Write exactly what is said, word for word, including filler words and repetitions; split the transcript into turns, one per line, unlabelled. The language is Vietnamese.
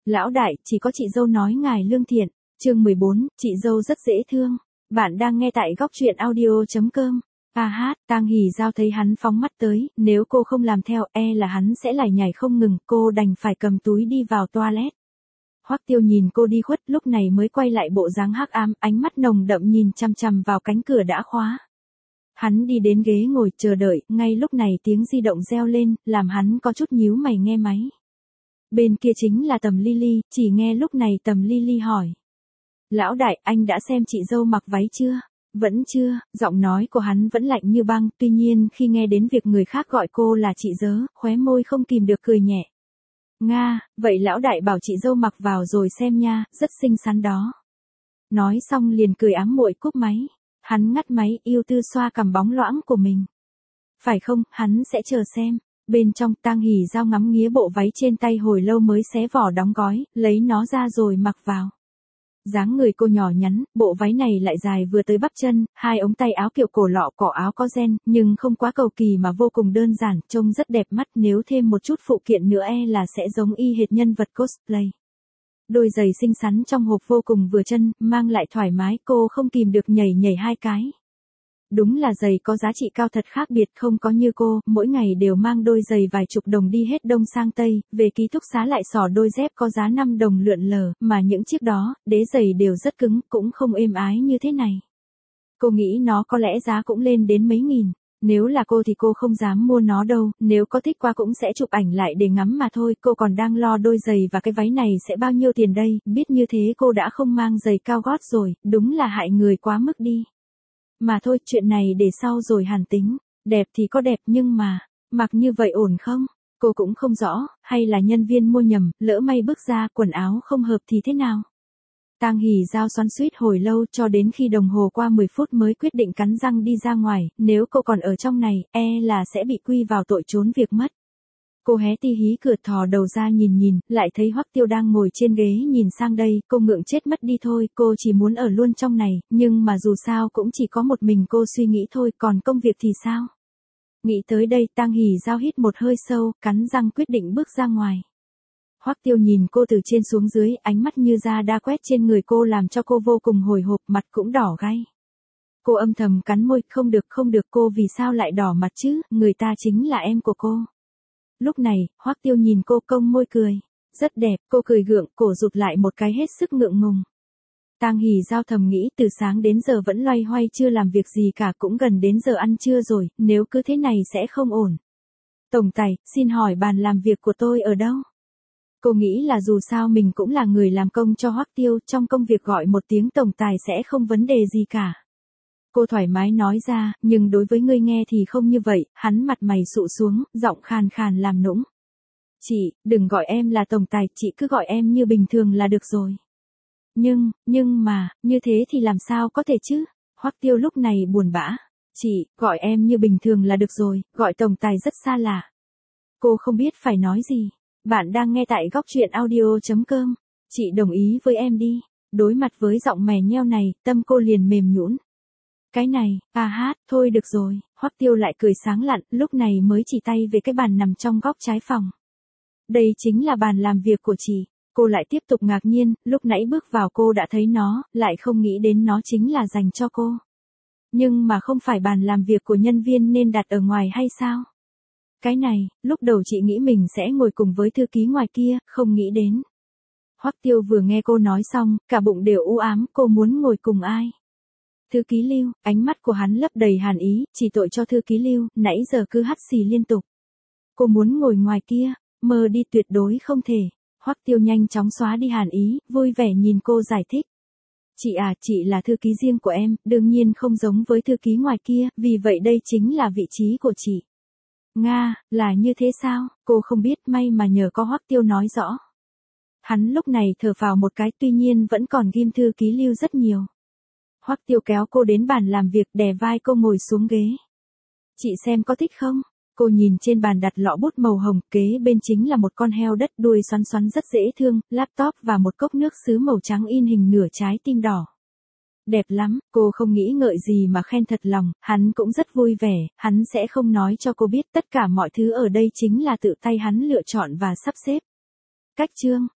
Lão đại, chỉ có chị dâu nói ngài lương thiện. Chương mười bốn, chị dâu rất dễ thương. Bạn đang nghe tại góc truyện audio chấm com. A hát, Tang Hỉ Giao thấy hắn phóng mắt tới, nếu cô không làm theo, e là hắn sẽ lải nhải không ngừng, cô đành phải cầm túi đi vào toilet. Hoắc Tiêu nhìn cô đi khuất, lúc này mới quay lại bộ dáng hắc ám, ánh mắt nồng đậm nhìn chằm chằm vào cánh cửa đã khóa. Hắn đi đến ghế ngồi chờ đợi, ngay lúc này tiếng di động reo lên, làm hắn có chút nhíu mày nghe máy. Bên kia chính là Tầm Ly Ly, chỉ nghe lúc này Tầm Ly Ly hỏi. Lão đại, anh đã xem chị dâu mặc váy chưa? Vẫn chưa, giọng nói của hắn vẫn lạnh như băng, tuy nhiên khi nghe đến việc người khác gọi cô là chị dớ, khóe môi không kìm được cười nhẹ. Nga, vậy lão đại bảo chị dâu mặc vào rồi xem nha, rất xinh xắn đó. Nói xong liền cười ám muội cúp máy. Hắn ngắt máy, yêu tư xoa cằm bóng loãng của mình. Phải không, hắn sẽ chờ xem. Bên trong, Tang Hỉ Giao ngắm nghía bộ váy trên tay hồi lâu mới xé vỏ đóng gói, lấy nó ra rồi mặc vào. Dáng người cô nhỏ nhắn, bộ váy này lại dài vừa tới bắp chân, hai ống tay áo kiểu cổ lọ cỏ áo có ren, nhưng không quá cầu kỳ mà vô cùng đơn giản, trông rất đẹp mắt, nếu thêm một chút phụ kiện nữa e là sẽ giống y hệt nhân vật cosplay. Đôi giày xinh xắn trong hộp vô cùng vừa chân, mang lại thoải mái, cô không kìm được nhảy nhảy hai cái. Đúng là giày có giá trị cao thật khác biệt, không có như cô, mỗi ngày đều mang đôi giày vài chục đồng đi hết đông sang tây, về ký túc xá lại xỏ đôi dép có giá năm đồng lượn lờ, mà những chiếc đó, đế giày đều rất cứng, cũng không êm ái như thế này. Cô nghĩ nó có lẽ giá cũng lên đến mấy nghìn. Nếu là cô thì cô không dám mua nó đâu, nếu có thích qua cũng sẽ chụp ảnh lại để ngắm mà thôi, cô còn đang lo đôi giày và cái váy này sẽ bao nhiêu tiền đây, biết như thế cô đã không mang giày cao gót rồi, đúng là hại người quá mức đi. Mà thôi, chuyện này để sau rồi hàn tính, đẹp thì có đẹp nhưng mà, mặc như vậy ổn không? Cô cũng không rõ, hay là nhân viên mua nhầm, lỡ may bước ra quần áo không hợp thì thế nào? Tang Hỉ Giao xoắn xuýt hồi lâu cho đến khi đồng hồ qua mười phút mới quyết định cắn răng đi ra ngoài, nếu cô còn ở trong này, e là sẽ bị quy vào tội trốn việc mất. Cô hé tí hí cửa thò đầu ra nhìn nhìn, lại thấy Hoắc Tiêu đang ngồi trên ghế nhìn sang đây, cô ngượng chết mất đi thôi, cô chỉ muốn ở luôn trong này, nhưng mà dù sao cũng chỉ có một mình cô suy nghĩ thôi, còn công việc thì sao? Nghĩ tới đây, Tang Hỉ Giao hít một hơi sâu, cắn răng quyết định bước ra ngoài. Hoắc Tiêu nhìn cô từ trên xuống dưới, ánh mắt như da đa quét trên người cô làm cho cô vô cùng hồi hộp, mặt cũng đỏ gay. Cô âm thầm cắn môi, không được không được, cô vì sao lại đỏ mặt chứ, người ta chính là em của cô. Lúc này, Hoắc Tiêu nhìn cô cong môi cười. Rất đẹp, cô cười gượng, cổ rụt lại một cái hết sức ngượng ngùng. Tang Hỉ Giao thầm nghĩ từ sáng đến giờ vẫn loay hoay chưa làm việc gì cả, cũng gần đến giờ ăn trưa rồi, nếu cứ thế này sẽ không ổn. Tổng tài, xin hỏi bàn làm việc của tôi ở đâu? Cô nghĩ là dù sao mình cũng là người làm công cho Hoắc Tiêu, trong công việc gọi một tiếng tổng tài sẽ không vấn đề gì cả. Cô thoải mái nói ra, nhưng đối với ngươi nghe thì không như vậy, hắn mặt mày sụ xuống, giọng khàn khàn làm nũng. Chị, đừng gọi em là tổng tài, chị cứ gọi em như bình thường là được rồi. Nhưng, nhưng mà, như thế thì làm sao có thể chứ? Hoắc Tiêu lúc này buồn bã. Chị, gọi em như bình thường là được rồi, gọi tổng tài rất xa lạ. Cô không biết phải nói gì. Bạn đang nghe tại góc truyện audio chấm com. Chị đồng ý với em đi. Đối mặt với giọng mè nheo này, tâm cô liền mềm nhũn. Cái này, A hát, thôi được rồi. Hoắc Tiêu lại cười sáng lạn, lúc này mới chỉ tay về cái bàn nằm trong góc trái phòng. Đây chính là bàn làm việc của chị. Cô lại tiếp tục ngạc nhiên, lúc nãy bước vào cô đã thấy nó, lại không nghĩ đến nó chính là dành cho cô. Nhưng mà không phải bàn làm việc của nhân viên nên đặt ở ngoài hay sao? Cái này, lúc đầu chị nghĩ mình sẽ ngồi cùng với thư ký ngoài kia, không nghĩ đến. Hoắc Tiêu vừa nghe cô nói xong, cả bụng đều u ám, cô muốn ngồi cùng ai? Thư ký Lưu, ánh mắt của hắn lấp đầy hàn ý, chỉ tội cho thư ký Lưu, nãy giờ cứ hắt xì liên tục. Cô muốn ngồi ngoài kia, mơ đi, tuyệt đối không thể. Hoắc Tiêu nhanh chóng xóa đi hàn ý, vui vẻ nhìn cô giải thích. Chị à, chị là thư ký riêng của em, đương nhiên không giống với thư ký ngoài kia, vì vậy đây chính là vị trí của chị. Nga, là như thế sao? Cô không biết, may mà nhờ có Hoắc Tiêu nói rõ. Hắn lúc này thở phào một cái, tuy nhiên vẫn còn ghim thư ký Lưu rất nhiều. Hoắc Tiêu kéo cô đến bàn làm việc, đè vai cô ngồi xuống ghế. Chị xem có thích không? Cô nhìn trên bàn đặt lọ bút màu hồng, kế bên chính là một con heo đất đuôi xoắn xoắn rất dễ thương, laptop và một cốc nước sứ màu trắng in hình nửa trái tim đỏ. Đẹp lắm, cô không nghĩ ngợi gì mà khen thật lòng, hắn cũng rất vui vẻ, hắn sẽ không nói cho cô biết tất cả mọi thứ ở đây chính là tự tay hắn lựa chọn và sắp xếp. Cách chương